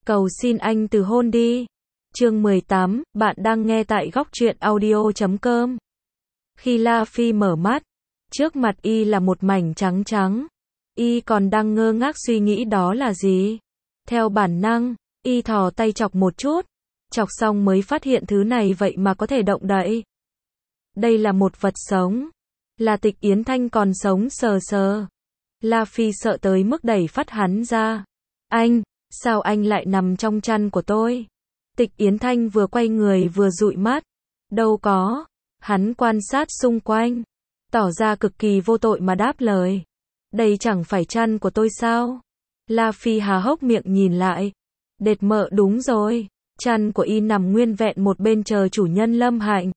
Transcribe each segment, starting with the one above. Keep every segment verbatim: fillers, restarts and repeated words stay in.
Cầu xin anh từ hôn đi. Chương mười tám, bạn đang nghe tại góc truyện audio chấm com. Khi La Phi mở mắt, trước mặt y là một mảnh trắng trắng. Y còn đang ngơ ngác suy nghĩ đó là gì. Theo bản năng, y thò tay chọc một chút. Chọc xong mới phát hiện thứ này vậy mà có thể động đậy. Đây là một vật sống. Là Tịch Yến Thanh còn sống sờ sờ. La Phi sợ tới mức đẩy phát hắn ra. Anh, sao anh lại nằm trong chăn của tôi? Tịch Yến Thanh vừa quay người vừa dụi mắt. Đâu có. Hắn quan sát xung quanh. Tỏ ra cực kỳ vô tội mà đáp lời. Đây chẳng phải chăn của tôi sao? La Phi há hốc miệng nhìn lại. Đệt mợ đúng rồi. Chăn của y nằm nguyên vẹn một bên chờ chủ nhân Lâm Hạnh.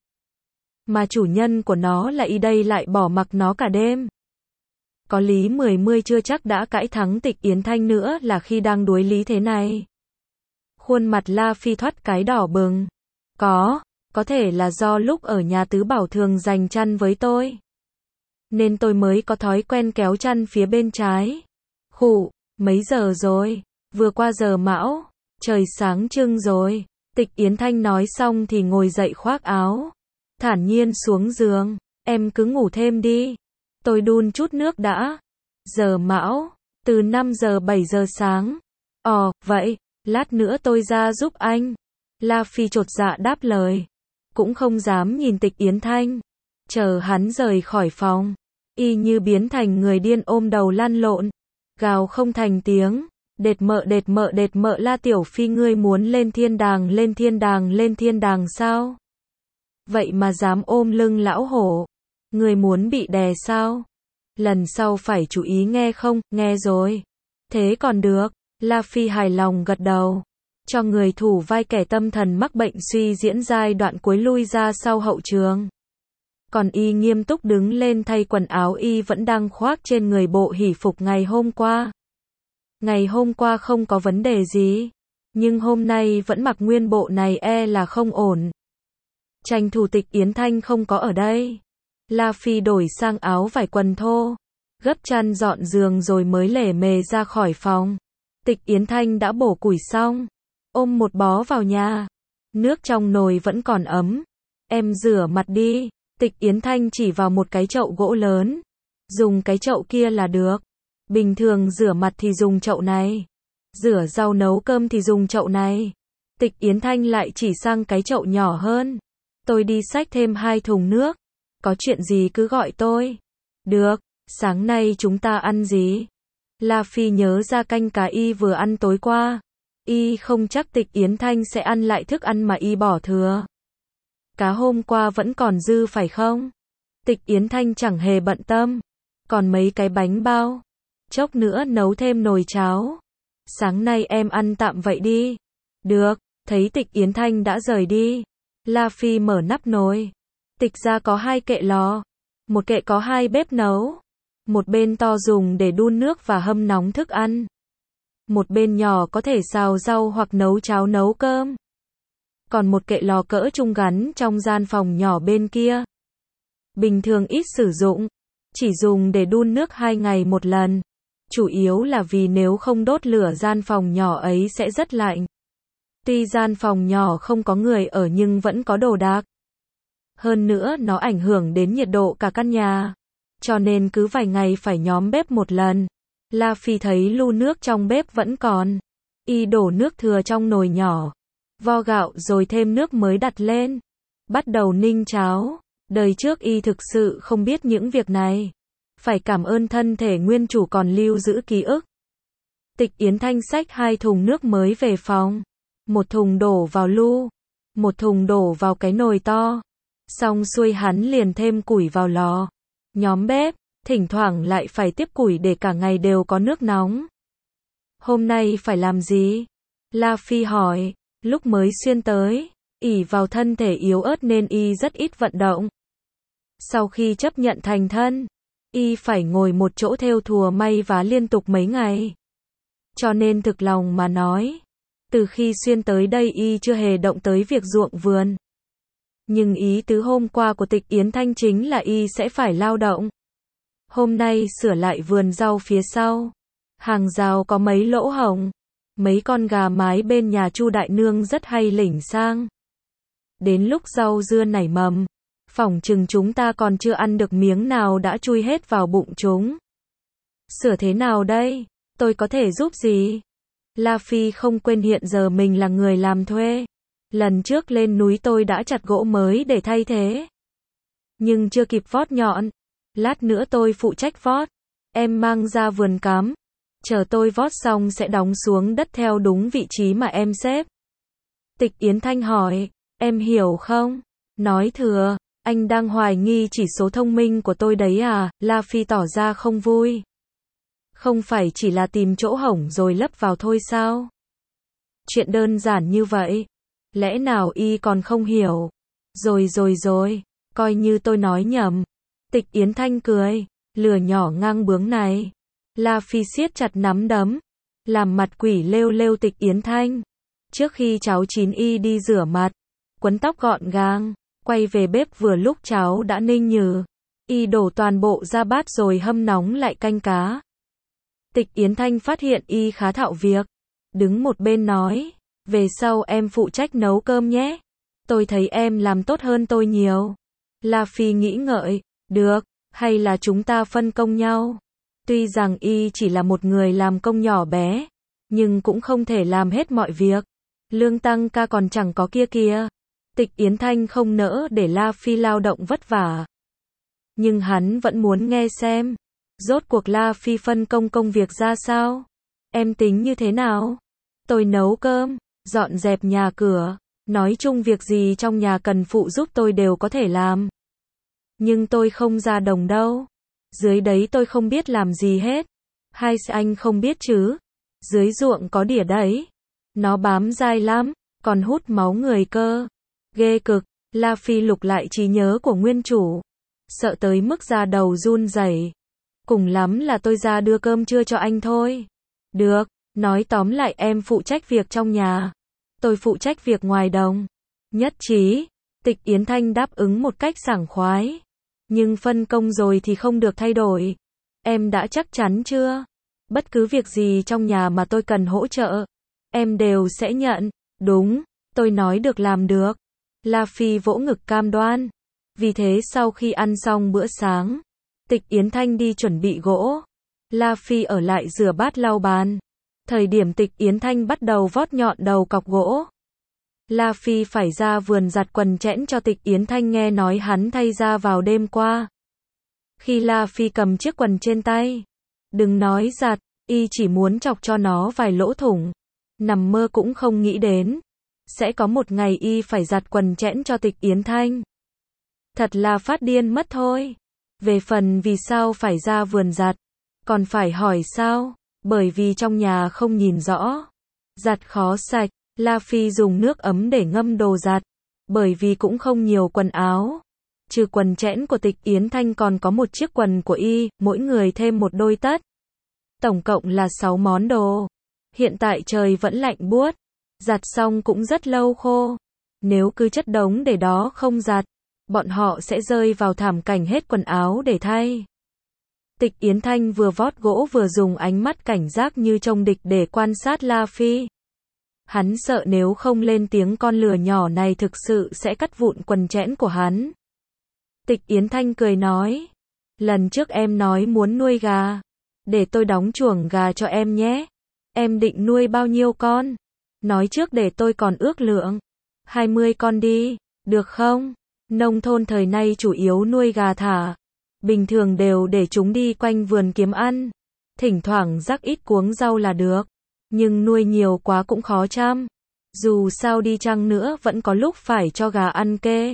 Mà chủ nhân của nó là y đây lại bỏ mặc nó cả đêm. Có lý mười mươi chưa chắc đã cãi thắng Tịch Yến Thanh nữa là khi đang đuối lý thế này. Khuôn mặt La Phi thoát cái đỏ bừng. Có, có thể là do lúc ở nhà Tứ Bảo thường dành chăn với tôi. Nên tôi mới có thói quen kéo chăn phía bên trái. Khụ, mấy giờ rồi? Vừa qua giờ mão, trời sáng trưng rồi. Tịch Yến Thanh nói xong thì ngồi dậy khoác áo. Thản nhiên xuống giường, em cứ ngủ thêm đi. Tôi đun chút nước đã. Giờ mão, từ năm giờ bảy giờ sáng. Ồ, vậy, lát nữa tôi ra giúp anh. La Phi chột dạ đáp lời. Cũng không dám nhìn Tịch Yến Thanh. Chờ hắn rời khỏi phòng. Y như biến thành người điên ôm đầu lăn lộn. Gào không thành tiếng. Đệt mợ đệt mợ đệt mợ La Tiểu Phi ngươi muốn lên thiên đàng lên thiên đàng lên thiên đàng sao? Vậy mà dám ôm lưng lão hổ. Người muốn bị đè sao? Lần sau phải chú ý nghe không? Nghe rồi. Thế còn được. La Phi hài lòng gật đầu. Cho người thủ vai kẻ tâm thần mắc bệnh suy diễn giai đoạn cuối lui ra sau hậu trường. Còn y nghiêm túc đứng lên thay quần áo y vẫn đang khoác trên người bộ hỷ phục ngày hôm qua. Ngày hôm qua không có vấn đề gì. Nhưng hôm nay vẫn mặc nguyên bộ này e là không ổn. Tranh thủ Tịch Yến Thanh không có ở đây. La Phi đổi sang áo vải quần thô. Gấp chăn dọn giường rồi mới lể mề ra khỏi phòng. Tịch Yến Thanh đã bổ củi xong. Ôm một bó vào nhà. Nước trong nồi vẫn còn ấm. Em rửa mặt đi. Tịch Yến Thanh chỉ vào một cái chậu gỗ lớn. Dùng cái chậu kia là được. Bình thường rửa mặt thì dùng chậu này. Rửa rau nấu cơm thì dùng chậu này. Tịch Yến Thanh lại chỉ sang cái chậu nhỏ hơn. Tôi đi xách thêm hai thùng nước. Có chuyện gì cứ gọi tôi. Được, sáng nay chúng ta ăn gì? La Phi nhớ ra canh cá y vừa ăn tối qua. Y không chắc Tịch Yến Thanh sẽ ăn lại thức ăn mà y bỏ thừa. Cá hôm qua vẫn còn dư phải không? Tịch Yến Thanh chẳng hề bận tâm. Còn mấy cái bánh bao. Chốc nữa nấu thêm nồi cháo. Sáng nay em ăn tạm vậy đi. Được, thấy Tịch Yến Thanh đã rời đi. La Phi mở nắp nồi. Tịch ra có hai kệ lò. Một kệ có hai bếp nấu. Một bên to dùng để đun nước và hâm nóng thức ăn. Một bên nhỏ có thể xào rau hoặc nấu cháo nấu cơm. Còn một kệ lò cỡ trung gắn trong gian phòng nhỏ bên kia. Bình thường ít sử dụng. Chỉ dùng để đun nước hai ngày một lần. Chủ yếu là vì nếu không đốt lửa gian phòng nhỏ ấy sẽ rất lạnh. Tuy gian phòng nhỏ không có người ở nhưng vẫn có đồ đạc. Hơn nữa nó ảnh hưởng đến nhiệt độ cả căn nhà. Cho nên cứ vài ngày phải nhóm bếp một lần. La Phi thấy lu nước trong bếp vẫn còn. Y đổ nước thừa trong nồi nhỏ. Vo gạo rồi thêm nước mới đặt lên. Bắt đầu ninh cháo. Đời trước y thực sự không biết những việc này. Phải cảm ơn thân thể nguyên chủ còn lưu giữ ký ức. Tịch Yến Thanh xách hai thùng nước mới về phòng. Một thùng đổ vào lu. Một thùng đổ vào cái nồi to. Xong xuôi hắn liền thêm củi vào lò. Nhóm bếp, thỉnh thoảng lại phải tiếp củi để cả ngày đều có nước nóng. Hôm nay phải làm gì? La Phi hỏi, lúc mới xuyên tới, ỷ vào thân thể yếu ớt nên y rất ít vận động. Sau khi chấp nhận thành thân, y phải ngồi một chỗ thêu thùa may vá liên tục mấy ngày. Cho nên thực lòng mà nói, từ khi xuyên tới đây y chưa hề động tới việc ruộng vườn. Nhưng ý tứ hôm qua của Tịch Yến Thanh chính là y sẽ phải lao động. Hôm nay sửa lại vườn rau phía sau. Hàng rào có mấy lỗ hổng. Mấy con gà mái bên nhà Chu đại nương rất hay lỉnh sang. Đến lúc rau dưa nảy mầm, phỏng chừng chúng ta còn chưa ăn được miếng nào đã chui hết vào bụng chúng. Sửa thế nào đây? Tôi có thể giúp gì? La Phi không quên hiện giờ mình là người làm thuê. Lần trước lên núi tôi đã chặt gỗ mới để thay thế. Nhưng chưa kịp vót nhọn. Lát nữa tôi phụ trách vót. Em mang ra vườn cắm. Chờ tôi vót xong sẽ đóng xuống đất theo đúng vị trí mà em xếp. Tịch Yến Thanh hỏi, em hiểu không? Nói thừa, anh đang hoài nghi chỉ số thông minh của tôi đấy à? La Phi tỏ ra không vui. Không phải chỉ là tìm chỗ hổng rồi lấp vào thôi sao? Chuyện đơn giản như vậy. Lẽ nào y còn không hiểu? Rồi rồi rồi, coi như tôi nói nhầm. Tịch Yến Thanh cười, lửa nhỏ ngang bướng này. La Phi siết chặt nắm đấm, làm mặt quỷ lêu lêu Tịch Yến Thanh. Trước khi cháu chín y đi rửa mặt, quấn tóc gọn gàng, quay về bếp vừa lúc cháu đã ninh nhừ. Y đổ toàn bộ ra bát rồi hâm nóng lại canh cá. Tịch Yến Thanh phát hiện y khá thạo việc, đứng một bên nói, về sau em phụ trách nấu cơm nhé. Tôi thấy em làm tốt hơn tôi nhiều. La Phi nghĩ ngợi, được, hay là chúng ta phân công nhau. Tuy rằng y chỉ là một người làm công nhỏ bé, nhưng cũng không thể làm hết mọi việc. Lương tăng ca còn chẳng có kia kìa. Tịch Yến Thanh không nỡ để La Phi lao động vất vả. Nhưng hắn vẫn muốn nghe xem. Rốt cuộc La Phi phân công công việc ra sao? Em tính như thế nào? Tôi nấu cơm, dọn dẹp nhà cửa, nói chung việc gì trong nhà cần phụ giúp tôi đều có thể làm. Nhưng tôi không ra đồng đâu. Dưới đấy tôi không biết làm gì hết. Hai anh không biết chứ? Dưới ruộng có đỉa đấy. Nó bám dai lắm, còn hút máu người cơ. Ghê cực. La Phi lục lại trí nhớ của nguyên chủ. Sợ tới mức da đầu run rẩy. Cùng lắm là tôi ra đưa cơm trưa cho anh thôi. Được, nói tóm lại em phụ trách việc trong nhà. Tôi phụ trách việc ngoài đồng. Nhất trí. Tịch Yến Thanh đáp ứng một cách sảng khoái. Nhưng phân công rồi thì không được thay đổi. Em đã chắc chắn chưa? Bất cứ việc gì trong nhà mà tôi cần hỗ trợ, em đều sẽ nhận. Đúng, tôi nói được làm được. La Phi vỗ ngực cam đoan. Vì thế sau khi ăn xong bữa sáng, Tịch Yến Thanh đi chuẩn bị gỗ. La Phi ở lại rửa bát lau bàn. Thời điểm Tịch Yến Thanh bắt đầu vót nhọn đầu cọc gỗ, La Phi phải ra vườn giặt quần chẽn cho Tịch Yến Thanh nghe nói hắn thay ra vào đêm qua. Khi La Phi cầm chiếc quần trên tay, đừng nói giặt, y chỉ muốn chọc cho nó vài lỗ thủng. Nằm mơ cũng không nghĩ đến sẽ có một ngày y phải giặt quần chẽn cho Tịch Yến Thanh. Thật là phát điên mất thôi. Về phần vì sao phải ra vườn giặt, còn phải hỏi sao? Bởi vì trong nhà không nhìn rõ. Giặt khó sạch, La Phi dùng nước ấm để ngâm đồ giặt. Bởi vì cũng không nhiều quần áo. Trừ quần chẽn của Tịch Yến Thanh còn có một chiếc quần của y, mỗi người thêm một đôi tất. Tổng cộng là sáu món đồ. Hiện tại trời vẫn lạnh buốt. Giặt xong cũng rất lâu khô. Nếu cứ chất đống để đó không giặt, bọn họ sẽ rơi vào thảm cảnh hết quần áo để thay. Tịch Yến Thanh vừa vót gỗ vừa dùng ánh mắt cảnh giác như trông địch để quan sát La Phi. Hắn sợ nếu không lên tiếng con lừa nhỏ này thực sự sẽ cắt vụn quần chẽn của hắn. Tịch Yến Thanh cười nói, lần trước em nói muốn nuôi gà, để tôi đóng chuồng gà cho em nhé. Em định nuôi bao nhiêu con? Nói trước để tôi còn ước lượng. hai mươi con đi, được không? Nông thôn thời nay chủ yếu nuôi gà thả. Bình thường đều để chúng đi quanh vườn kiếm ăn. Thỉnh thoảng rắc ít cuống rau là được. Nhưng nuôi nhiều quá cũng khó chăm. Dù sao đi chăng nữa vẫn có lúc phải cho gà ăn kê.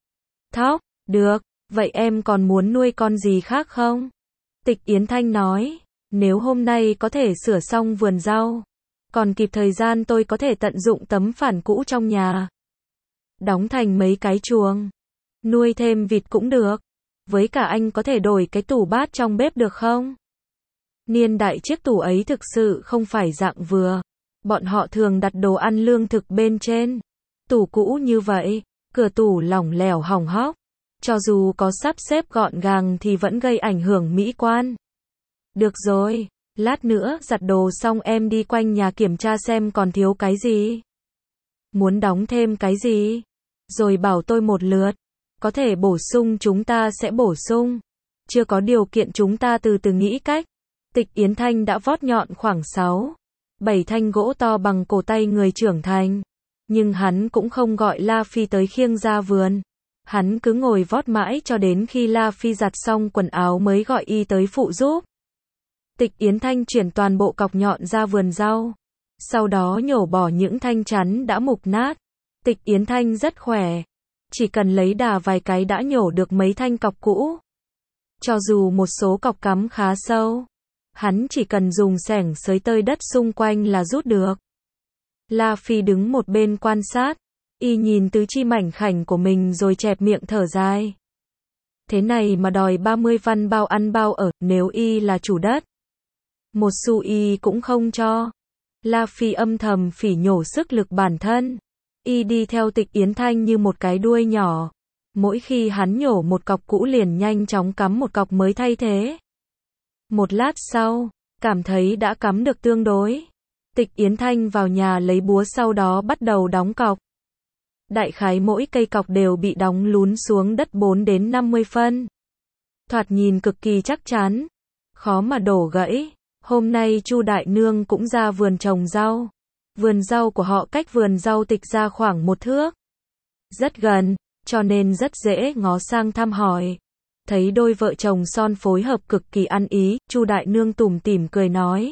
Thóc, được, vậy em còn muốn nuôi con gì khác không? Tịch Yến Thanh nói, nếu hôm nay có thể sửa xong vườn rau, còn kịp thời gian tôi có thể tận dụng tấm phản cũ trong nhà. Đóng thành mấy cái chuồng. Nuôi thêm vịt cũng được. Với cả anh có thể đổi cái tủ bát trong bếp được không? Niên đại chiếc tủ ấy thực sự không phải dạng vừa. Bọn họ thường đặt đồ ăn lương thực bên trên. Tủ cũ như vậy, cửa tủ lỏng lẻo hỏng hóc. Cho dù có sắp xếp gọn gàng thì vẫn gây ảnh hưởng mỹ quan. Được rồi, Lát nữa giặt đồ xong em đi quanh nhà kiểm tra xem còn thiếu cái gì. Muốn đóng thêm cái gì? Rồi bảo tôi một lượt. Có thể bổ sung chúng ta sẽ bổ sung. Chưa có điều kiện chúng ta từ từ nghĩ cách. Tịch Yến Thanh đã vót nhọn khoảng sáu, bảy thanh gỗ to bằng cổ tay người trưởng thành. Nhưng hắn cũng không gọi La Phi tới khiêng ra vườn. Hắn cứ ngồi vót mãi cho đến khi La Phi giặt xong quần áo mới gọi y tới phụ giúp. Tịch Yến Thanh chuyển toàn bộ cọc nhọn ra vườn rau. Sau đó nhổ bỏ những thanh chắn đã mục nát. Tịch Yến Thanh rất khỏe. Chỉ cần lấy đà vài cái đã nhổ được mấy thanh cọc cũ. Cho dù một số cọc cắm khá sâu, hắn chỉ cần dùng xẻng xới tơi đất xung quanh là rút được. La Phi đứng một bên quan sát. Y nhìn tứ chi mảnh khảnh của mình rồi chẹp miệng thở dài. Thế này mà đòi ba mươi văn bao ăn bao ở, nếu y là chủ đất. Một xu y cũng không cho. La Phi âm thầm phỉ nhổ sức lực bản thân. Y đi theo Tịch Yến Thanh như một cái đuôi nhỏ. Mỗi khi hắn nhổ một cọc cũ liền nhanh chóng cắm một cọc mới thay thế. Một lát sau, cảm thấy đã cắm được tương đối. Tịch Yến Thanh vào nhà lấy búa sau đó bắt đầu đóng cọc. Đại khái mỗi cây cọc đều bị đóng lún xuống đất bốn đến năm mươi phân. Thoạt nhìn cực kỳ chắc chắn. Khó mà đổ gãy. Hôm nay Chu Đại Nương cũng ra vườn trồng rau. Vườn rau của họ cách vườn rau Tịch ra khoảng một thước. Rất gần, cho nên rất dễ ngó sang thăm hỏi. Thấy đôi vợ chồng son phối hợp cực kỳ ăn ý, Chu Đại Nương tủm tỉm cười nói.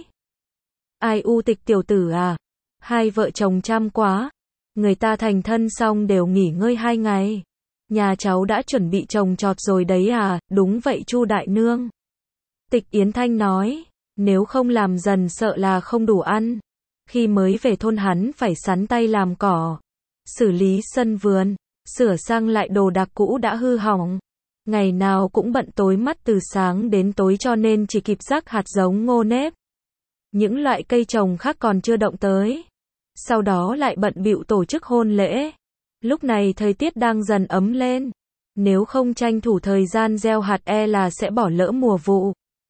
Ai u Tịch tiểu tử à? Hai vợ chồng chăm quá. Người ta thành thân xong đều nghỉ ngơi hai ngày. Nhà cháu đã chuẩn bị trồng trọt rồi đấy à? Đúng vậy Chu Đại Nương. Tịch Yến Thanh nói. Nếu không làm dần sợ là không đủ ăn. Khi mới về thôn hắn phải sắn tay làm cỏ, xử lý sân vườn, sửa sang lại đồ đạc cũ đã hư hỏng. Ngày nào cũng bận tối mắt từ sáng đến tối cho nên chỉ kịp rắc hạt giống ngô nếp. Những loại cây trồng khác còn chưa động tới. Sau đó lại bận bịu tổ chức hôn lễ. Lúc này thời tiết đang dần ấm lên. Nếu không tranh thủ thời gian gieo hạt e là sẽ bỏ lỡ mùa vụ.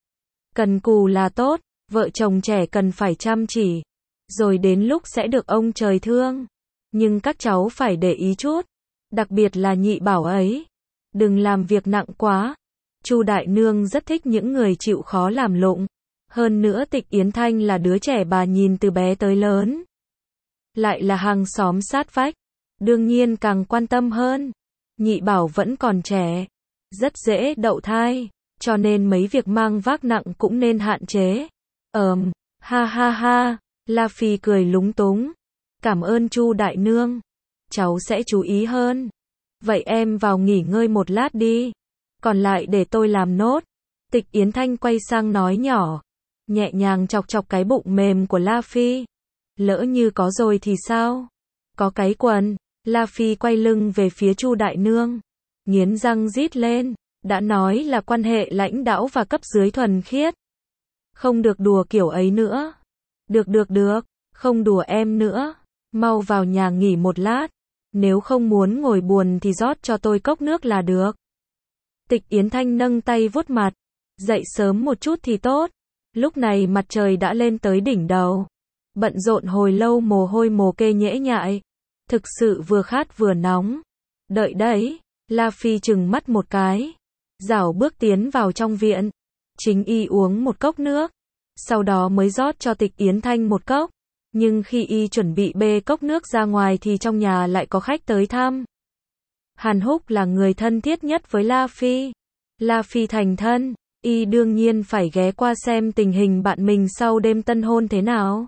Cần cù là tốt, vợ chồng trẻ cần phải chăm chỉ. Rồi đến lúc sẽ được ông trời thương. Nhưng các cháu phải để ý chút. Đặc biệt là nhị bảo ấy. Đừng làm việc nặng quá. Chu Đại Nương rất thích những người chịu khó làm lụng. Hơn nữa Tịch Yến Thanh là đứa trẻ bà nhìn từ bé tới lớn. Lại là hàng xóm sát vách. Đương nhiên càng quan tâm hơn. Nhị bảo vẫn còn trẻ. Rất dễ đậu thai. Cho nên mấy việc mang vác nặng cũng nên hạn chế. Ờm, ha ha ha. La Phi cười lúng túng. Cảm ơn Chu Đại Nương. Cháu sẽ chú ý hơn. Vậy em vào nghỉ ngơi một lát đi. Còn lại để tôi làm nốt. Tịch Yến Thanh quay sang nói nhỏ. Nhẹ nhàng chọc chọc cái bụng mềm của La Phi. Lỡ như có rồi thì sao? Có cái quần. La Phi quay lưng về phía Chu Đại Nương. Nghiến răng rít lên. Đã nói là quan hệ lãnh đạo và cấp dưới thuần khiết. Không được đùa kiểu ấy nữa. Được được được. Không đùa em nữa. Mau vào nhà nghỉ một lát. Nếu không muốn ngồi buồn thì rót cho tôi cốc nước là được. Tịch Yến Thanh nâng tay vuốt mặt. Dậy sớm một chút thì tốt. Lúc này mặt trời đã lên tới đỉnh đầu. Bận rộn hồi lâu mồ hôi mồ kê nhễ nhại. Thực sự vừa khát vừa nóng. Đợi đấy. La Phi chừng mắt một cái. Dảo bước tiến vào trong viện. Chính y uống một cốc nước. Sau đó mới rót cho Tịch Yến Thanh một cốc. Nhưng khi y chuẩn bị bê cốc nước ra ngoài thì trong nhà lại có khách tới thăm. Hàn Húc là người thân thiết nhất với La Phi. La Phi thành thân, y đương nhiên phải ghé qua xem tình hình bạn mình sau đêm tân hôn thế nào.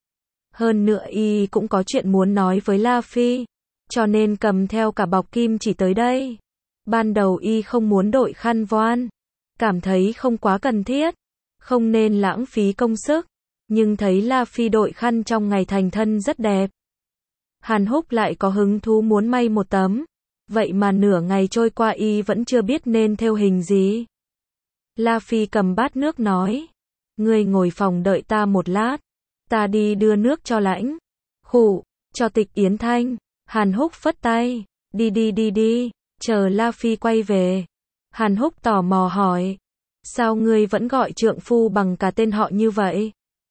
Hơn nữa y cũng có chuyện muốn nói với La Phi, cho nên cầm theo cả bọc kim chỉ tới đây. Ban đầu y không muốn đội khăn voan, cảm thấy không quá cần thiết, không nên lãng phí công sức. Nhưng thấy La Phi đội khăn trong ngày thành thân rất đẹp. Hàn Húc lại có hứng thú muốn may một tấm. Vậy mà nửa ngày trôi qua y vẫn chưa biết nên thêu hình gì. La Phi cầm bát nước nói. Ngươi ngồi phòng đợi ta một lát. Ta đi đưa nước cho lãnh. Khụ, cho Tịch Yến Thanh. Hàn Húc phất tay. Đi đi đi đi. Chờ La Phi quay về. Hàn Húc tò mò hỏi. Sao ngươi vẫn gọi trượng phu bằng cả tên họ như vậy?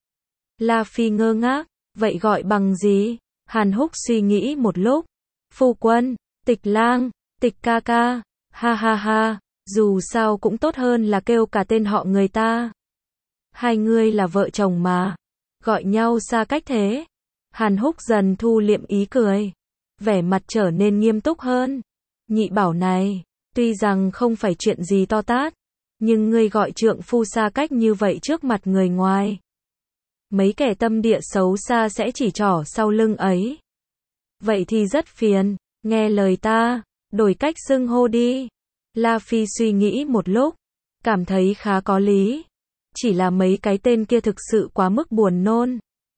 La Phi ngơ ngác, vậy gọi bằng gì? Hàn Húc suy nghĩ một lúc. Phu quân, Tịch lang, Tịch ca ca, ha ha ha, dù sao cũng tốt hơn là kêu cả tên họ người ta. Hai ngươi là vợ chồng mà, gọi nhau xa cách thế. Hàn Húc dần thu liệm ý cười, vẻ mặt trở nên nghiêm túc hơn. Nhị bảo này, tuy rằng không phải chuyện gì to tát, nhưng ngươi gọi trượng phu xa cách như vậy trước mặt người ngoài. Mấy kẻ tâm địa xấu xa sẽ chỉ trỏ sau lưng ấy. Vậy thì rất phiền, nghe lời ta, đổi cách xưng hô đi. La Phi suy nghĩ một lúc, cảm thấy khá có lý. Chỉ là mấy cái tên kia thực sự quá mức buồn nôn.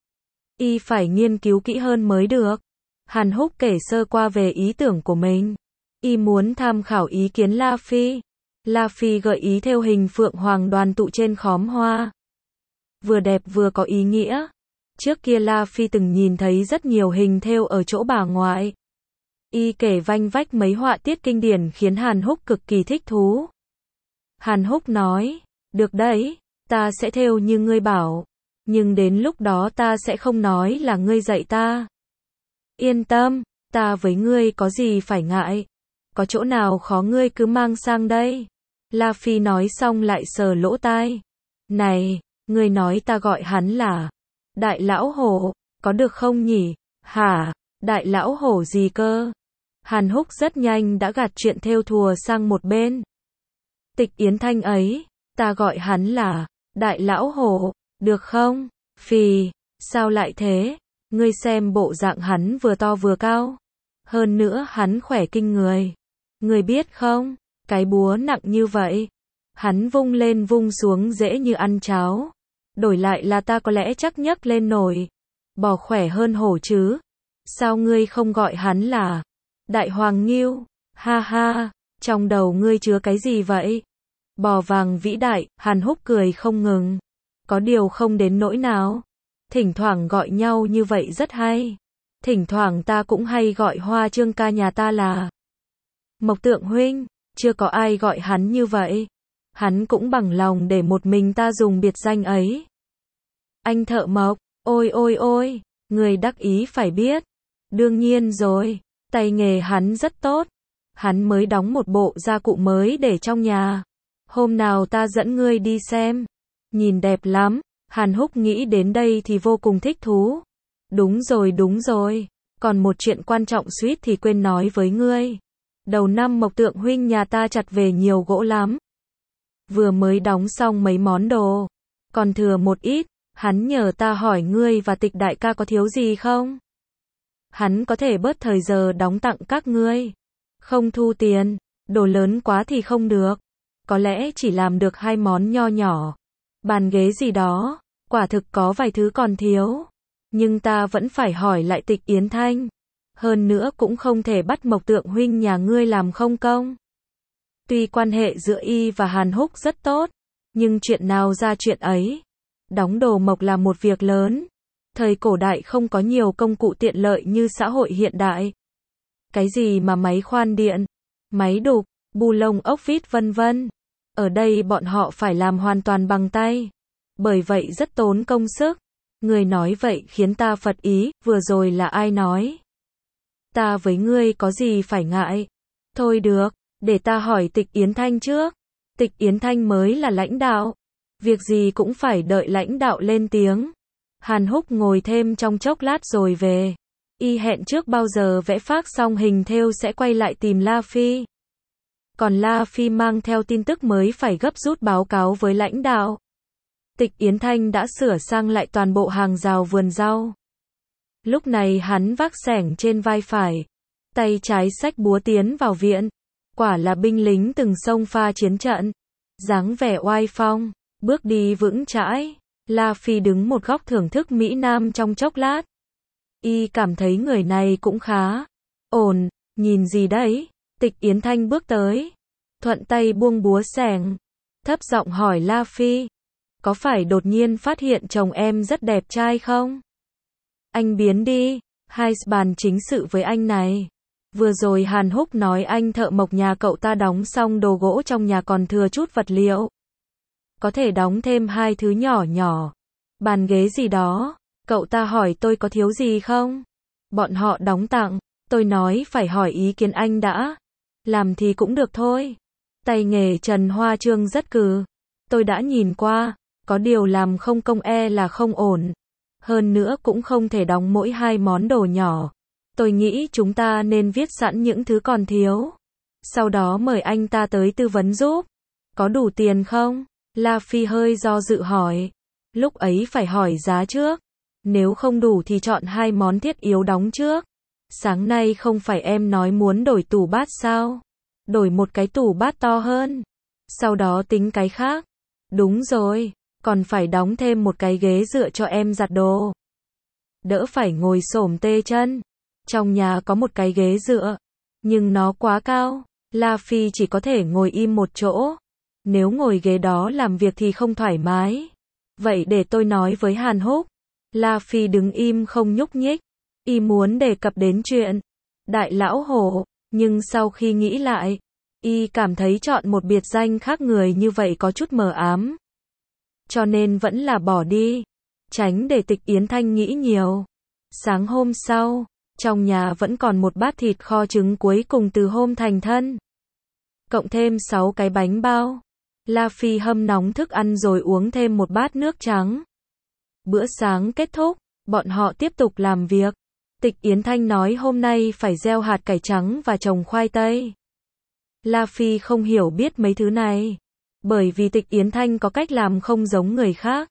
Y phải nghiên cứu kỹ hơn mới được. Hàn Húc kể sơ qua về ý tưởng của mình. Y muốn tham khảo ý kiến La Phi. La Phi gợi ý theo hình phượng hoàng đoàn tụ trên khóm hoa. Vừa đẹp vừa có ý nghĩa. Trước kia La Phi từng nhìn thấy rất nhiều hình thêu ở chỗ bà ngoại. Y kể vanh vách mấy họa tiết kinh điển khiến Hàn Húc cực kỳ thích thú. Hàn Húc nói, được đấy, ta sẽ thêu như ngươi bảo. Nhưng đến lúc đó ta sẽ không nói là ngươi dạy ta. Yên tâm, ta với ngươi có gì phải ngại. Có chỗ nào khó ngươi cứ mang sang đây. La Phi nói xong lại sờ lỗ tai. Này, ngươi nói ta gọi hắn là Đại Lão Hổ, có được không nhỉ? Hả? Đại Lão Hổ gì cơ? Hàn Húc rất nhanh đã gạt chuyện thêu thùa sang một bên. Tịch Yến Thanh ấy, ta gọi hắn là Đại Lão Hổ, được không? Phì, sao lại thế? Ngươi xem bộ dạng hắn vừa to vừa cao. Hơn nữa hắn khỏe kinh người. Ngươi biết không, cái búa nặng như vậy, hắn vung lên vung xuống dễ như ăn cháo. Đổi lại là ta có lẽ chắc nhấc lên nổi. Bò khỏe hơn hổ chứ. Sao ngươi không gọi hắn là Đại Hoàng Ngưu? Ha ha, trong đầu ngươi chứa cái gì vậy? Bò vàng vĩ đại, Hàn Húc cười không ngừng. Có điều không đến nỗi nào. Thỉnh thoảng gọi nhau như vậy rất hay. Thỉnh thoảng ta cũng hay gọi Hoa Trương ca nhà ta là Mộc Tượng huynh, chưa có ai gọi hắn như vậy. Hắn cũng bằng lòng để một mình ta dùng biệt danh ấy. Anh Thợ Mộc, ôi ôi ôi, người đắc ý phải biết. Đương nhiên rồi, tay nghề hắn rất tốt. Hắn mới đóng một bộ gia cụ mới để trong nhà. Hôm nào ta dẫn ngươi đi xem. Nhìn đẹp lắm. Hàn Húc nghĩ đến đây thì vô cùng thích thú. Đúng rồi đúng rồi, còn một chuyện quan trọng suýt thì quên nói với ngươi. Đầu năm Mộc Tượng huynh nhà ta chặt về nhiều gỗ lắm. Vừa mới đóng xong mấy món đồ, còn thừa một ít, hắn nhờ ta hỏi ngươi và Tịch đại ca có thiếu gì không? Hắn có thể bớt thời giờ đóng tặng các ngươi. Không thu tiền, đồ lớn quá thì không được. Có lẽ chỉ làm được hai món nho nhỏ. Bàn ghế gì đó, quả thực có vài thứ còn thiếu. Nhưng ta vẫn phải hỏi lại Tịch Yến Thanh. Hơn nữa cũng không thể bắt Mộc Tượng huynh nhà ngươi làm không công. Tuy quan hệ giữa y và Hàn Húc rất tốt, nhưng chuyện nào ra chuyện ấy. Đóng đồ mộc là một việc lớn. Thời cổ đại không có nhiều công cụ tiện lợi như xã hội hiện đại. Cái gì mà máy khoan điện, máy đục, bù lông ốc vít vân vân. Ở đây bọn họ phải làm hoàn toàn bằng tay. Bởi vậy rất tốn công sức. Người nói vậy khiến ta phật ý, vừa rồi là ai nói? Ta với ngươi có gì phải ngại? Thôi được, để ta hỏi Tịch Yến Thanh trước. Tịch Yến Thanh mới là lãnh đạo. Việc gì cũng phải đợi lãnh đạo lên tiếng. Hàn Húc ngồi thêm trong chốc lát rồi về. Y hẹn trước bao giờ vẽ phác xong hình thêu sẽ quay lại tìm La Phi. Còn La Phi mang theo tin tức mới phải gấp rút báo cáo với lãnh đạo. Tịch Yến Thanh đã sửa sang lại toàn bộ hàng rào vườn rau. Lúc này hắn vác xẻng trên vai phải, tay trái xách búa tiến vào viện. Quả là binh lính từng xông pha chiến trận. Dáng vẻ oai phong, bước đi vững chãi. La Phi đứng một góc thưởng thức Mỹ Nam trong chốc lát. Y cảm thấy người này cũng khá ổn, nhìn gì đấy? Tịch Yến Thanh bước tới, thuận tay buông búa xẻng, thấp giọng hỏi La Phi. Có phải đột nhiên phát hiện chồng em rất đẹp trai không? Anh biến đi, hai bàn chính sự với anh này. Vừa rồi Hàn Húc nói anh thợ mộc nhà cậu ta đóng xong đồ gỗ trong nhà còn thừa chút vật liệu. có thể đóng thêm hai thứ nhỏ nhỏ. Bàn ghế gì đó. Cậu ta hỏi tôi có thiếu gì không? Bọn họ đóng tặng. Tôi nói phải hỏi ý kiến anh đã. Làm thì cũng được thôi. Tay nghề Trần Hoa Trương rất cừ. Tôi đã nhìn qua. Có điều làm không công e là không ổn. Hơn nữa cũng không thể đóng mỗi hai món đồ nhỏ. Tôi nghĩ chúng ta nên viết sẵn những thứ còn thiếu. Sau đó mời anh ta tới tư vấn giúp. Có đủ tiền không? La Phi hơi do dự hỏi. Lúc ấy phải hỏi giá trước. Nếu không đủ thì chọn hai món thiết yếu đóng trước. Sáng nay không phải em nói muốn đổi tủ bát sao? Đổi một cái tủ bát to hơn. Sau đó tính cái khác. Đúng rồi, còn phải đóng thêm một cái ghế dựa cho em giặt đồ. Đỡ phải ngồi xổm tê chân. Trong nhà có một cái ghế dựa, nhưng nó quá cao. La Phi chỉ có thể ngồi im một chỗ. Nếu ngồi ghế đó làm việc thì không thoải mái. Vậy để tôi nói với Hàn Húc. La Phi đứng im không nhúc nhích. Y muốn đề cập đến chuyện Đại Lão Hổ, nhưng sau khi nghĩ lại, Y cảm thấy chọn một biệt danh khác người như vậy có chút mờ ám. Cho nên vẫn là bỏ đi, tránh để Tịch Yến Thanh nghĩ nhiều. Sáng hôm sau, trong nhà vẫn còn một bát thịt kho trứng cuối cùng từ hôm thành thân. Cộng thêm sáu cái bánh bao. La Phi hâm nóng thức ăn rồi uống thêm một bát nước trắng. Bữa sáng kết thúc, bọn họ tiếp tục làm việc. Tịch Yến Thanh nói hôm nay phải gieo hạt cải trắng và trồng khoai tây. La Phi không hiểu biết mấy thứ này, bởi vì Tịch Yến Thanh có cách làm không giống người khác.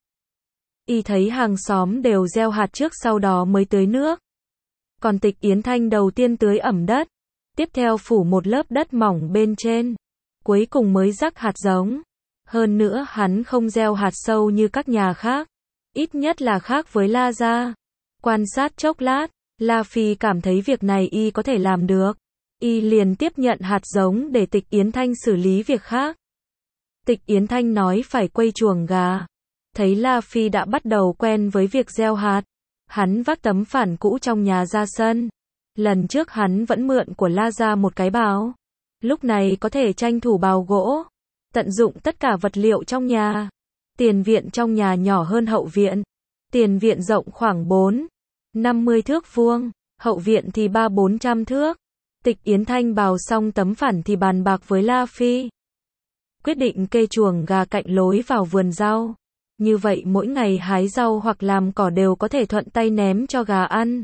Y thấy hàng xóm đều gieo hạt trước sau đó mới tưới nước. Còn Tịch Yến Thanh đầu tiên tưới ẩm đất, tiếp theo phủ một lớp đất mỏng bên trên, cuối cùng mới rắc hạt giống. Hơn nữa hắn không gieo hạt sâu như các nhà khác, ít nhất là khác với La gia. Quan sát chốc lát, La Phi cảm thấy việc này Y có thể làm được. Y liền tiếp nhận hạt giống để Tịch Yến Thanh xử lý việc khác. Tịch Yến Thanh nói phải quây chuồng gà. Thấy La Phi đã bắt đầu quen với việc gieo hạt, hắn vác tấm phản cũ trong nhà ra sân. Lần trước hắn vẫn mượn của La gia một cái bào. Lúc này có thể tranh thủ bào gỗ, tận dụng tất cả vật liệu trong nhà. Tiền viện trong nhà nhỏ hơn hậu viện. Tiền viện rộng khoảng bốn, năm mươi thước vuông, hậu viện thì ba bốn trăm thước. Tịch Yến Thanh bào xong tấm phản thì bàn bạc với La Phi. Quyết định kê chuồng gà cạnh lối vào vườn rau. Như vậy mỗi ngày hái rau hoặc làm cỏ đều có thể thuận tay ném cho gà ăn.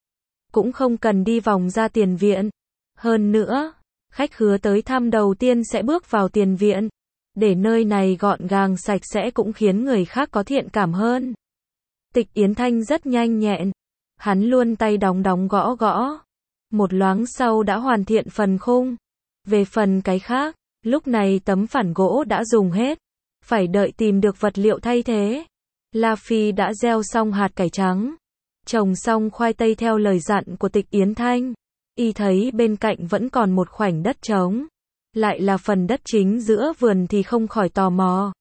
Cũng không cần đi vòng ra tiền viện. Hơn nữa, khách khứa tới thăm đầu tiên sẽ bước vào tiền viện. Để nơi này gọn gàng sạch sẽ cũng khiến người khác có thiện cảm hơn. Tịch Yến Thanh rất nhanh nhẹn. Hắn luôn tay đóng đóng gõ gõ. Một loáng sau đã hoàn thiện phần khung. Về phần cái khác, lúc này tấm phản gỗ đã dùng hết. Phải đợi tìm được vật liệu thay thế. La Phi đã gieo xong hạt cải trắng. Trồng xong khoai tây theo lời dặn của Tịch Yến Thanh. Y thấy bên cạnh vẫn còn một khoảnh đất trống. Lại là phần đất chính giữa vườn thì không khỏi tò mò.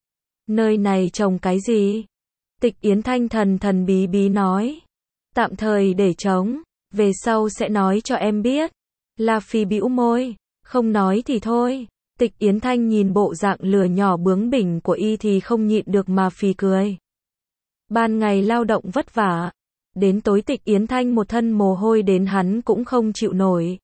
Nơi này trồng cái gì? Tịch Yến Thanh thần thần bí bí nói. Tạm thời để trống, về sau sẽ nói cho em biết. La Phi bĩu môi, không nói thì thôi. Tịch Yến Thanh nhìn bộ dạng lừa nhỏ bướng bỉnh của Y thì không nhịn được mà phì cười. Ban ngày lao động vất vả, đến tối Tịch Yến Thanh một thân mồ hôi đến hắn cũng không chịu nổi.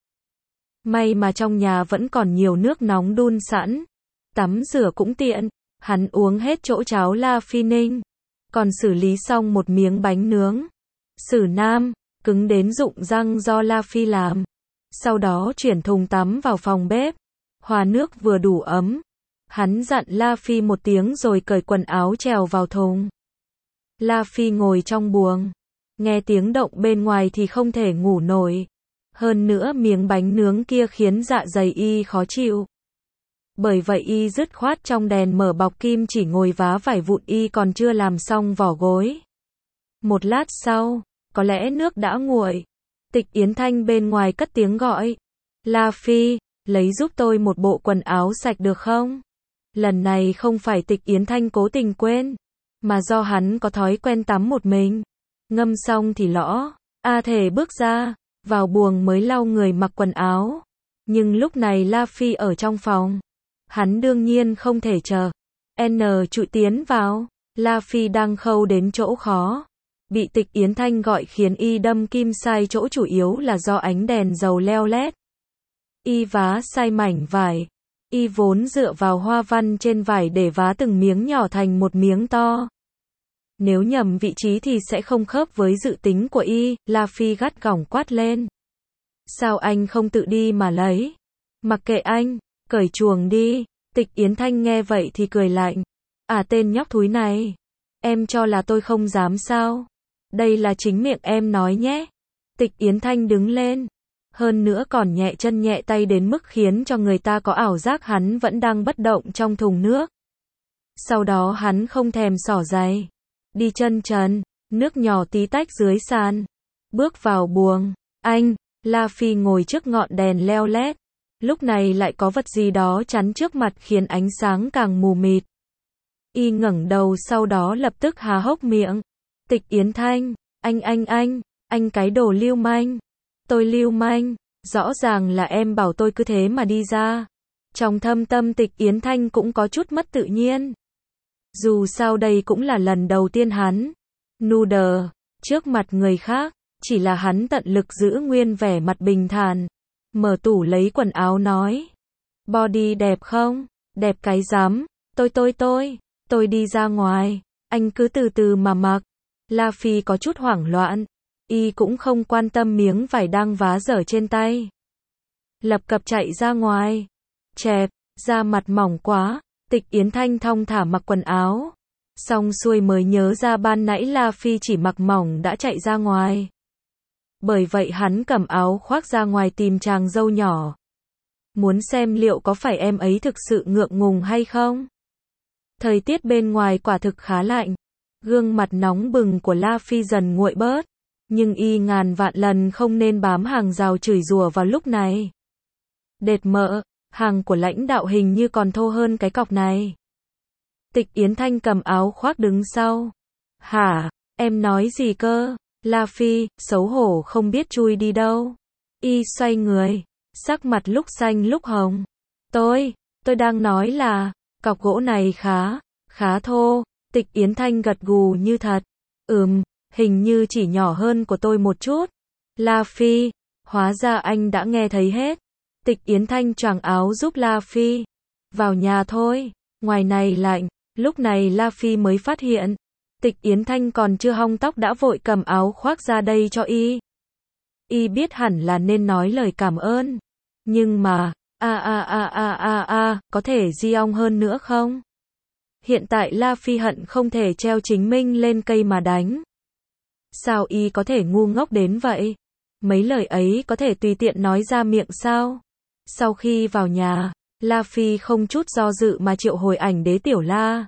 May mà trong nhà vẫn còn nhiều nước nóng đun sẵn, tắm rửa cũng tiện, hắn uống hết chỗ cháo La Phi ninh, còn xử lý xong một miếng bánh nướng. Sử nam, cứng đến rụng răng do La Phi làm. Sau đó chuyển thùng tắm vào phòng bếp. Hòa nước vừa đủ ấm. Hắn dặn La Phi một tiếng rồi cởi quần áo trèo vào thùng. La Phi ngồi trong buồng. Nghe tiếng động bên ngoài thì không thể ngủ nổi. Hơn nữa miếng bánh nướng kia khiến dạ dày Y khó chịu. Bởi vậy Y dứt khoát trong đèn mở bọc kim chỉ ngồi vá vải vụn Y còn chưa làm xong vỏ gối. Một lát sau, có lẽ nước đã nguội. Tịch Yến Thanh bên ngoài cất tiếng gọi. La Phi, lấy giúp tôi một bộ quần áo sạch được không? Lần này không phải Tịch Yến Thanh cố tình quên, mà do hắn có thói quen tắm một mình. Ngâm xong thì lõ, A thể bước ra, vào buồng mới lau người mặc quần áo. Nhưng lúc này La Phi ở trong phòng. Hắn đương nhiên không thể chờ. N trụi tiến vào. La Phi đang khâu đến chỗ khó. Bị Tịch Yến Thanh gọi khiến y đâm kim sai chỗ chủ yếu là do ánh đèn dầu leo lét. Y vá sai mảnh vải. Y vốn dựa vào hoa văn trên vải để vá từng miếng nhỏ thành một miếng to. Nếu nhầm vị trí thì sẽ không khớp với dự tính của y, La Phi gắt gỏng quát lên. Sao anh không tự đi mà lấy? Mặc kệ anh, cởi chuồng đi. Tịch Yến Thanh nghe vậy thì cười lạnh. À tên nhóc thúi này, em cho là tôi không dám sao? Đây là chính miệng em nói nhé. Tịch Yến Thanh đứng lên. Hơn nữa còn nhẹ chân nhẹ tay đến mức khiến cho người ta có ảo giác hắn vẫn đang bất động trong thùng nước. Sau đó hắn không thèm xỏ giày. Đi chân trần, nước nhỏ tí tách dưới sàn. Bước vào buồng. Anh, La Phi ngồi trước ngọn đèn leo lét. Lúc này lại có vật gì đó chắn trước mặt khiến ánh sáng càng mù mịt. Y ngẩng đầu sau đó lập tức há hốc miệng. Tịch Yến Thanh, anh anh anh, anh cái đồ lưu manh. Tôi lưu manh, rõ ràng là em bảo tôi cứ thế mà đi ra. Trong thâm tâm Tịch Yến Thanh cũng có chút mất tự nhiên. Dù sao đây cũng là lần đầu tiên hắn nu đờ trước mặt người khác, chỉ là hắn tận lực giữ nguyên vẻ mặt bình thản. Mở tủ lấy quần áo nói. Body đẹp không? Đẹp cái rắm, tôi tôi tôi, tôi đi ra ngoài, anh cứ từ từ mà mặc. La Phi có chút hoảng loạn, y cũng không quan tâm miếng vải đang vá dở trên tay. Lập cập chạy ra ngoài. Chẹp, da mặt mỏng quá. Tịch Yến Thanh thong thả mặc quần áo. Xong xuôi mới nhớ ra ban nãy La Phi chỉ mặc mỏng đã chạy ra ngoài. Bởi vậy hắn cầm áo khoác ra ngoài tìm chàng dâu nhỏ. Muốn xem liệu có phải em ấy thực sự ngượng ngùng hay không? Thời tiết bên ngoài quả thực khá lạnh. Gương mặt nóng bừng của La Phi dần nguội bớt. Nhưng y ngàn vạn lần không nên bám hàng rào chửi rủa vào lúc này. Đệt mợ, hàng của lãnh đạo hình như còn thô hơn cái cọc này. Tịch Yến Thanh cầm áo khoác đứng sau. Hả, em nói gì cơ? La Phi, xấu hổ không biết chui đi đâu. Y xoay người, sắc mặt lúc xanh lúc hồng. Tôi, tôi đang nói là, cọc gỗ này khá, khá thô. Tịch Yến Thanh gật gù như thật. Ừm, hình như chỉ nhỏ hơn của tôi một chút. La Phi, hóa ra anh đã nghe thấy hết. Tịch Yến Thanh choàng áo giúp La Phi. Vào nhà thôi, ngoài này lạnh. Lúc này La Phi mới phát hiện. Tịch Yến Thanh còn chưa hong tóc đã vội cầm áo khoác ra đây cho y. Y biết hẳn là nên nói lời cảm ơn. Nhưng mà, a a a a a a, có thể di ong hơn nữa không? Hiện tại La Phi hận không thể treo chính mình lên cây mà đánh. Sao y có thể ngu ngốc đến vậy? Mấy lời ấy có thể tùy tiện nói ra miệng sao? Sau khi vào nhà, La Phi không chút do dự mà triệu hồi ảnh đế tiểu La.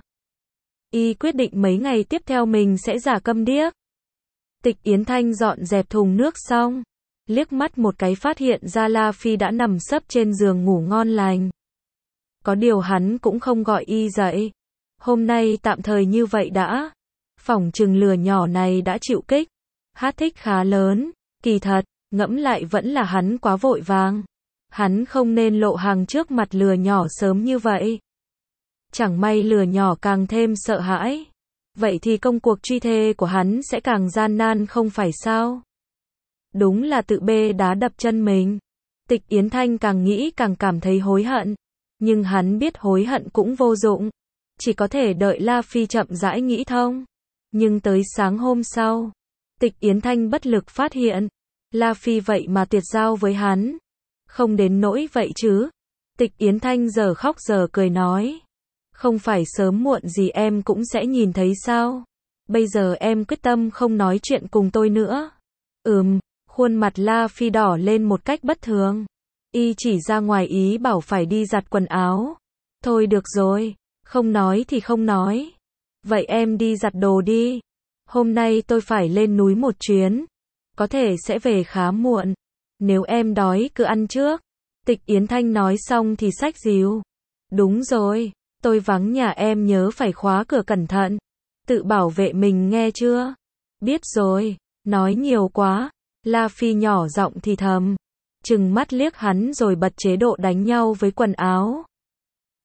Y quyết định mấy ngày tiếp theo mình sẽ giả câm điếc. Tịch Yến Thanh dọn dẹp thùng nước xong, liếc mắt một cái phát hiện ra La Phi đã nằm sấp trên giường ngủ ngon lành. Có điều hắn cũng không gọi y dậy. Hôm nay tạm thời như vậy đã. Phỏng chừng lừa nhỏ này đã chịu kích. Hát thích khá lớn. Kỳ thật, ngẫm lại vẫn là hắn quá vội vàng. Hắn không nên lộ hàng trước mặt lừa nhỏ sớm như vậy. Chẳng may lừa nhỏ càng thêm sợ hãi. Vậy thì công cuộc truy thê của hắn sẽ càng gian nan không phải sao? Đúng là tự bê đá đập chân mình. Tịch Yến Thanh càng nghĩ càng cảm thấy hối hận. Nhưng hắn biết hối hận cũng vô dụng. Chỉ có thể đợi La Phi chậm rãi nghĩ thông. Nhưng tới sáng hôm sau, Tịch Yến Thanh bất lực phát hiện. La Phi vậy mà tuyệt giao với hắn. Không đến nỗi vậy chứ. Tịch Yến Thanh giờ khóc giờ cười nói. Không phải sớm muộn gì em cũng sẽ nhìn thấy sao? Bây giờ em quyết tâm không nói chuyện cùng tôi nữa. Ừm, khuôn mặt La Phi đỏ lên một cách bất thường. Y chỉ ra ngoài ý bảo phải đi giặt quần áo. Thôi được rồi, không nói thì không nói. Vậy em đi giặt đồ đi. Hôm nay tôi phải lên núi một chuyến. Có thể sẽ về khá muộn. Nếu em đói cứ ăn trước. Tịch Yến Thanh nói xong thì xách díu. Đúng rồi, tôi vắng nhà em nhớ phải khóa cửa cẩn thận. Tự bảo vệ mình nghe chưa? Biết rồi, nói nhiều quá. La Phi nhỏ giọng thì thầm. Trừng mắt liếc hắn rồi bật chế độ đánh nhau với quần áo.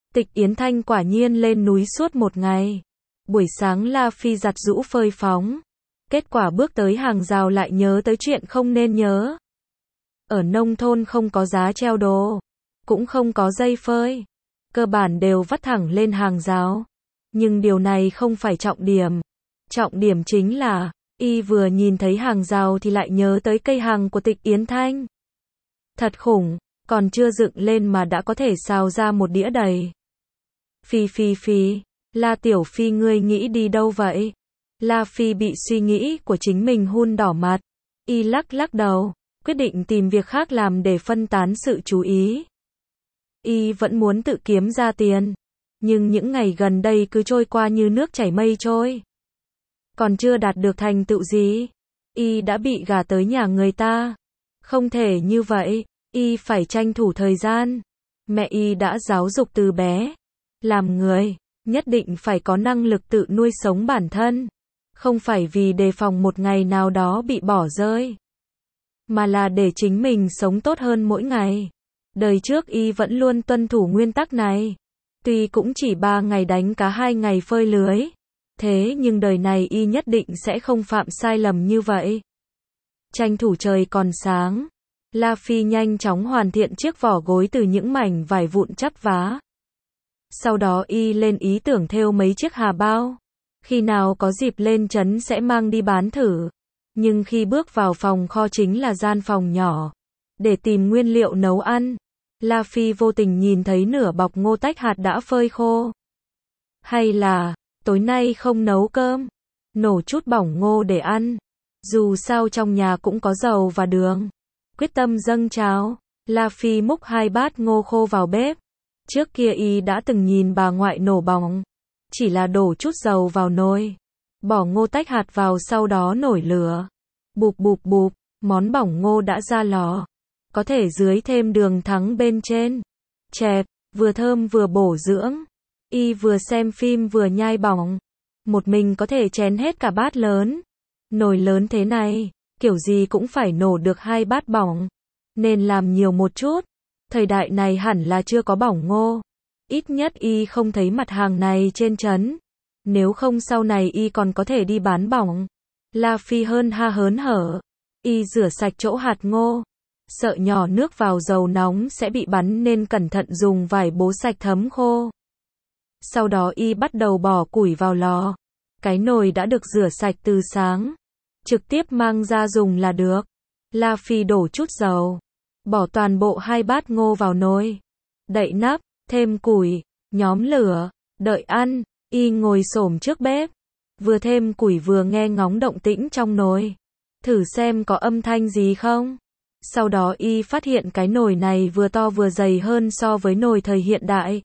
Tịch Yến Thanh quả nhiên lên núi suốt một ngày. Buổi sáng La Phi giặt giũ phơi phóng. Kết quả bước tới hàng rào lại nhớ tới chuyện không nên nhớ. Ở nông thôn không có giá treo đồ, cũng không có dây phơi. Cơ bản đều vắt thẳng lên hàng rào. Nhưng điều này không phải trọng điểm. Trọng điểm chính là, y vừa nhìn thấy hàng rào thì lại nhớ tới cây hàng của Tịch Yến Thanh. Thật khủng, còn chưa dựng lên mà đã có thể xào ra một đĩa đầy. Phi phi phi, La Tiểu Phi ngươi nghĩ đi đâu vậy? La Phi bị suy nghĩ của chính mình hun đỏ mặt. Y lắc lắc đầu, quyết định tìm việc khác làm để phân tán sự chú ý. Y vẫn muốn tự kiếm ra tiền. Nhưng những ngày gần đây cứ trôi qua như nước chảy mây trôi. Còn chưa đạt được thành tựu gì. Y đã bị gả tới nhà người ta. Không thể như vậy, Y phải tranh thủ thời gian. Mẹ Y đã giáo dục từ bé. Làm người, nhất định phải có năng lực tự nuôi sống bản thân. Không phải vì đề phòng một ngày nào đó bị bỏ rơi. Mà là để chính mình sống tốt hơn mỗi ngày. Đời trước Y vẫn luôn tuân thủ nguyên tắc này. Tuy cũng chỉ ba ngày đánh cá hai ngày phơi lưới. Thế nhưng đời này Y nhất định sẽ không phạm sai lầm như vậy. Tranh thủ trời còn sáng. La Phi nhanh chóng hoàn thiện chiếc vỏ gối từ những mảnh vải vụn chắp vá. Sau đó Y lên ý tưởng thêu mấy chiếc hà bao. Khi nào có dịp lên trấn sẽ mang đi bán thử. Nhưng khi bước vào phòng kho chính là gian phòng nhỏ. Để tìm nguyên liệu nấu ăn. La Phi vô tình nhìn thấy nửa bọc ngô tách hạt đã phơi khô. Hay là, tối nay không nấu cơm. Nổ chút bỏng ngô để ăn. Dù sao trong nhà cũng có dầu và đường. Quyết tâm dâng cháo. La Phi múc hai bát ngô khô vào bếp. Trước kia Y đã từng nhìn bà ngoại nổ bỏng. Chỉ là đổ chút dầu vào nồi. Bỏ ngô tách hạt vào sau đó nổi lửa. Bụp bụp bụp, món bỏng ngô đã ra lò. Có thể dưới thêm đường thắng bên trên. Chẹp, vừa thơm vừa bổ dưỡng. Y vừa xem phim vừa nhai bỏng. Một mình có thể chén hết cả bát lớn. Nồi lớn thế này, kiểu gì cũng phải nổ được hai bát bỏng. Nên làm nhiều một chút. Thời đại này hẳn là chưa có bỏng ngô. Ít nhất Y không thấy mặt hàng này trên trấn. Nếu không sau này Y còn có thể đi bán bỏng. La Phi hơn ha hớn hở. Y rửa sạch chỗ hạt ngô. Sợ nhỏ nước vào dầu nóng sẽ bị bắn nên cẩn thận dùng vải bố sạch thấm khô. Sau đó Y bắt đầu bỏ củi vào lò. Cái nồi đã được rửa sạch từ sáng. Trực tiếp mang ra dùng là được. La Phi đổ chút dầu. Bỏ toàn bộ hai bát ngô vào nồi. Đậy nắp, thêm củi, nhóm lửa, đợi ăn. Y ngồi xổm trước bếp. Vừa thêm củi vừa nghe ngóng động tĩnh trong nồi. Thử xem có âm thanh gì không. Sau đó Y phát hiện cái nồi này vừa to vừa dày hơn so với nồi thời hiện đại.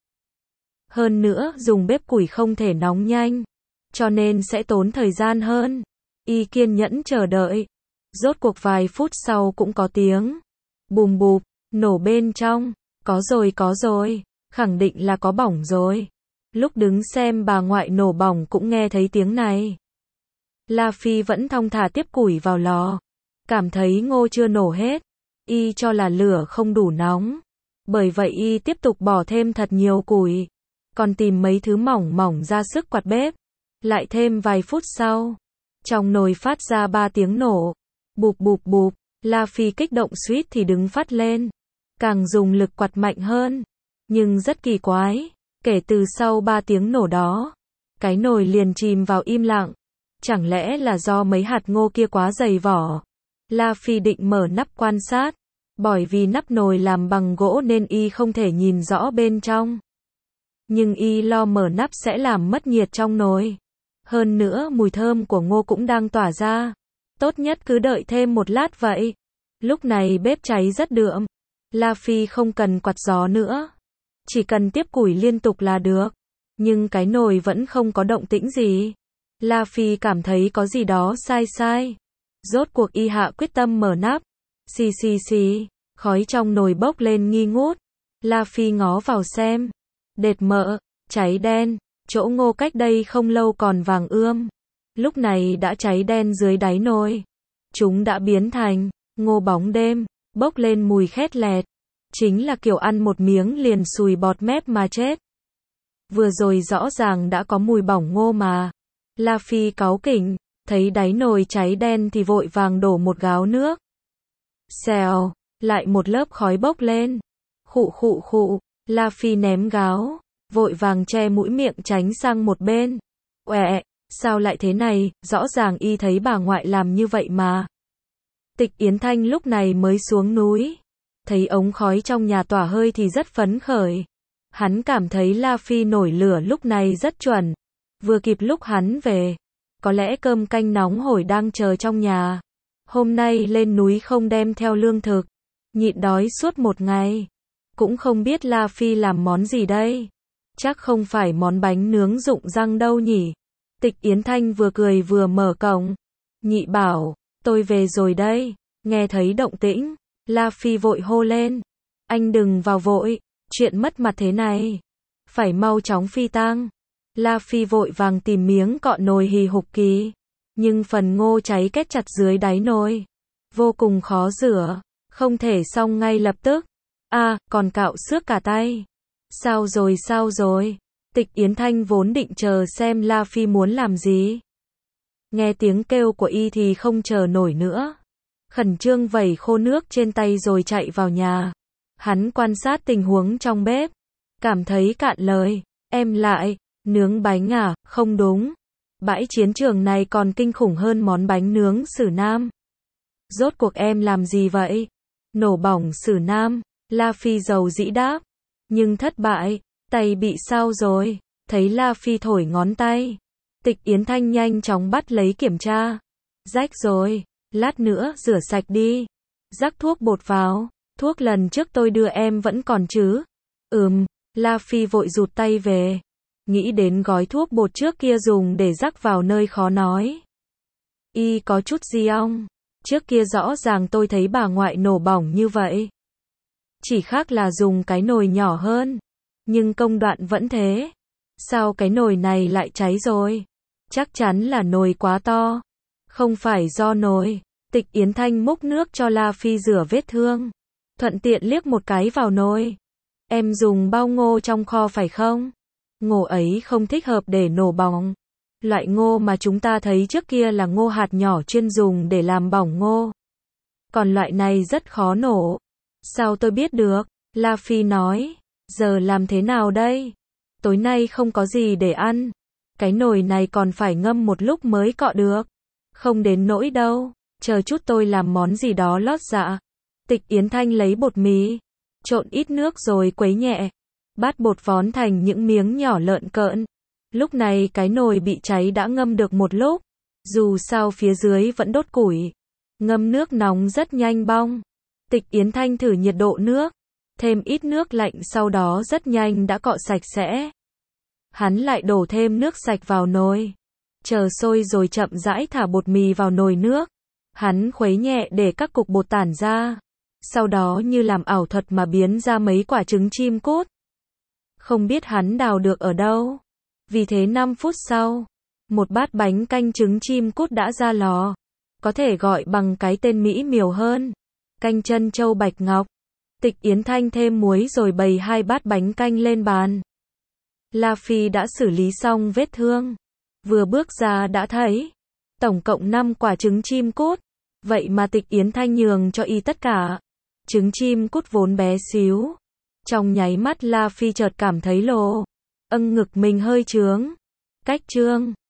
Hơn nữa, dùng bếp củi không thể nóng nhanh. Cho nên sẽ tốn thời gian hơn. Y kiên nhẫn chờ đợi. Rốt cuộc vài phút sau cũng có tiếng. Bùm bụp, nổ bên trong. Có rồi có rồi. Khẳng định là có bỏng rồi. Lúc đứng xem bà ngoại nổ bỏng cũng nghe thấy tiếng này. La Phi vẫn thong thả tiếp củi vào lò. Cảm thấy ngô chưa nổ hết. Y cho là lửa không đủ nóng. Bởi vậy Y tiếp tục bỏ thêm thật nhiều củi. Còn tìm mấy thứ mỏng mỏng ra sức quạt bếp. Lại thêm vài phút sau. Trong nồi phát ra ba tiếng nổ. Bụp bụp bụp. La Phi kích động suýt thì đứng phát lên. Càng dùng lực quạt mạnh hơn. Nhưng rất kỳ quái. Kể từ sau ba tiếng nổ đó. Cái nồi liền chìm vào im lặng. Chẳng lẽ là do mấy hạt ngô kia quá dày vỏ. La Phi định mở nắp quan sát. Bởi vì nắp nồi làm bằng gỗ nên Y không thể nhìn rõ bên trong. Nhưng Y lo mở nắp sẽ làm mất nhiệt trong nồi. Hơn nữa mùi thơm của ngô cũng đang tỏa ra. Tốt nhất cứ đợi thêm một lát vậy. Lúc này bếp cháy rất đượm. La Phi không cần quạt gió nữa. Chỉ cần tiếp củi liên tục là được. Nhưng cái nồi vẫn không có động tĩnh gì. La Phi cảm thấy có gì đó sai sai. Rốt cuộc Y hạ quyết tâm mở nắp. Xì xì xì. Khói trong nồi bốc lên nghi ngút. La Phi ngó vào xem. Đệt mỡ. Cháy đen. Chỗ ngô cách đây không lâu còn vàng ươm. Lúc này đã cháy đen dưới đáy nồi. Chúng đã biến thành ngô bóng đêm. Bốc lên mùi khét lẹt. Chính là kiểu ăn một miếng liền sùi bọt mép mà chết. Vừa rồi rõ ràng đã có mùi bỏng ngô mà. La Phi cáu kỉnh, thấy đáy nồi cháy đen thì vội vàng đổ một gáo nước. Xèo, lại một lớp khói bốc lên. Khụ khụ khụ, La Phi ném gáo, vội vàng che mũi miệng tránh sang một bên. Uẹ, sao lại thế này, rõ ràng y thấy bà ngoại làm như vậy mà. Tịch Yến Thanh lúc này mới xuống núi. Thấy ống khói trong nhà tỏa hơi thì rất phấn khởi. Hắn cảm thấy La Phi nổi lửa lúc này rất chuẩn. Vừa kịp lúc hắn về. Có lẽ cơm canh nóng hổi đang chờ trong nhà. Hôm nay lên núi không đem theo lương thực. Nhịn đói suốt một ngày. Cũng không biết La Phi làm món gì đây. Chắc không phải món bánh nướng rụng răng đâu nhỉ. Tịch Yến Thanh vừa cười vừa mở cổng. Nhị bảo, tôi về rồi đây. Nghe thấy động tĩnh, La Phi vội hô lên. Anh đừng vào vội, chuyện mất mặt thế này. Phải mau chóng phi tang. La Phi vội vàng tìm miếng cọ nồi hì hục kỳ. Nhưng phần ngô cháy kết chặt dưới đáy nồi. Vô cùng khó rửa, không thể xong ngay lập tức. À, còn cạo xước cả tay. Sao rồi sao rồi? Tịch Yến Thanh vốn định chờ xem La Phi muốn làm gì. Nghe tiếng kêu của y thì không chờ nổi nữa. Khẩn trương vẩy khô nước trên tay rồi chạy vào nhà. Hắn quan sát tình huống trong bếp. Cảm thấy cạn lời. Em lại, nướng bánh à, không đúng. Bãi chiến trường này còn kinh khủng hơn món bánh nướng Sử Nam. Rốt cuộc em làm gì vậy? Nổ bỏng Sử Nam, La Phi dầu dĩ đáp. Nhưng thất bại, tay bị sao rồi? Thấy La Phi thổi ngón tay. Tịch Yến Thanh nhanh chóng bắt lấy kiểm tra. Rách rồi, lát nữa rửa sạch đi. Rắc thuốc bột vào, thuốc lần trước tôi đưa em vẫn còn chứ? Ừm, La Phi vội rụt tay về. Nghĩ đến gói thuốc bột trước kia dùng để rắc vào nơi khó nói. Y có chút gì không? Trước kia rõ ràng tôi thấy bà ngoại nổ bỏng như vậy. Chỉ khác là dùng cái nồi nhỏ hơn. Nhưng công đoạn vẫn thế. Sao cái nồi này lại cháy rồi? Chắc chắn là nồi quá to. Không phải do nồi. Tịch Yến Thanh múc nước cho La Phi rửa vết thương. Thuận tiện liếc một cái vào nồi. Em dùng bao ngô trong kho phải không? Ngô ấy không thích hợp để nổ bỏng. Loại ngô mà chúng ta thấy trước kia là ngô hạt nhỏ chuyên dùng để làm bỏng ngô. Còn loại này rất khó nổ. Sao tôi biết được? La Phi nói. Giờ làm thế nào đây? Tối nay không có gì để ăn. Cái nồi này còn phải ngâm một lúc mới cọ được. Không đến nỗi đâu. Chờ chút tôi làm món gì đó lót dạ. Tịch Yến Thanh lấy bột mì. Trộn ít nước rồi quấy nhẹ. Bát bột vón thành những miếng nhỏ lợn cợn. Lúc này cái nồi bị cháy đã ngâm được một lúc. Dù sao phía dưới vẫn đốt củi. Ngâm nước nóng rất nhanh bong. Tịch Yến Thanh thử nhiệt độ nước. Thêm ít nước lạnh sau đó rất nhanh đã cọ sạch sẽ. Hắn lại đổ thêm nước sạch vào nồi. Chờ sôi rồi chậm rãi thả bột mì vào nồi nước. Hắn khuấy nhẹ để các cục bột tản ra. Sau đó như làm ảo thuật mà biến ra mấy quả trứng chim cút. Không biết hắn đào được ở đâu. Vì thế năm phút sau, một bát bánh canh trứng chim cút đã ra lò. Có thể gọi bằng cái tên mỹ miều hơn. Canh chân châu bạch ngọc. Tịch Yến Thanh thêm muối rồi bày hai bát bánh canh lên bàn. La Phi đã xử lý xong vết thương. Vừa bước ra đã thấy. Tổng cộng năm quả trứng chim cút. Vậy mà Tịch Yến Thanh nhường cho y tất cả. Trứng chim cút vốn bé xíu. Trong nháy mắt La Phi chợt cảm thấy lồ. Âng ngực mình hơi trướng. Cách trương.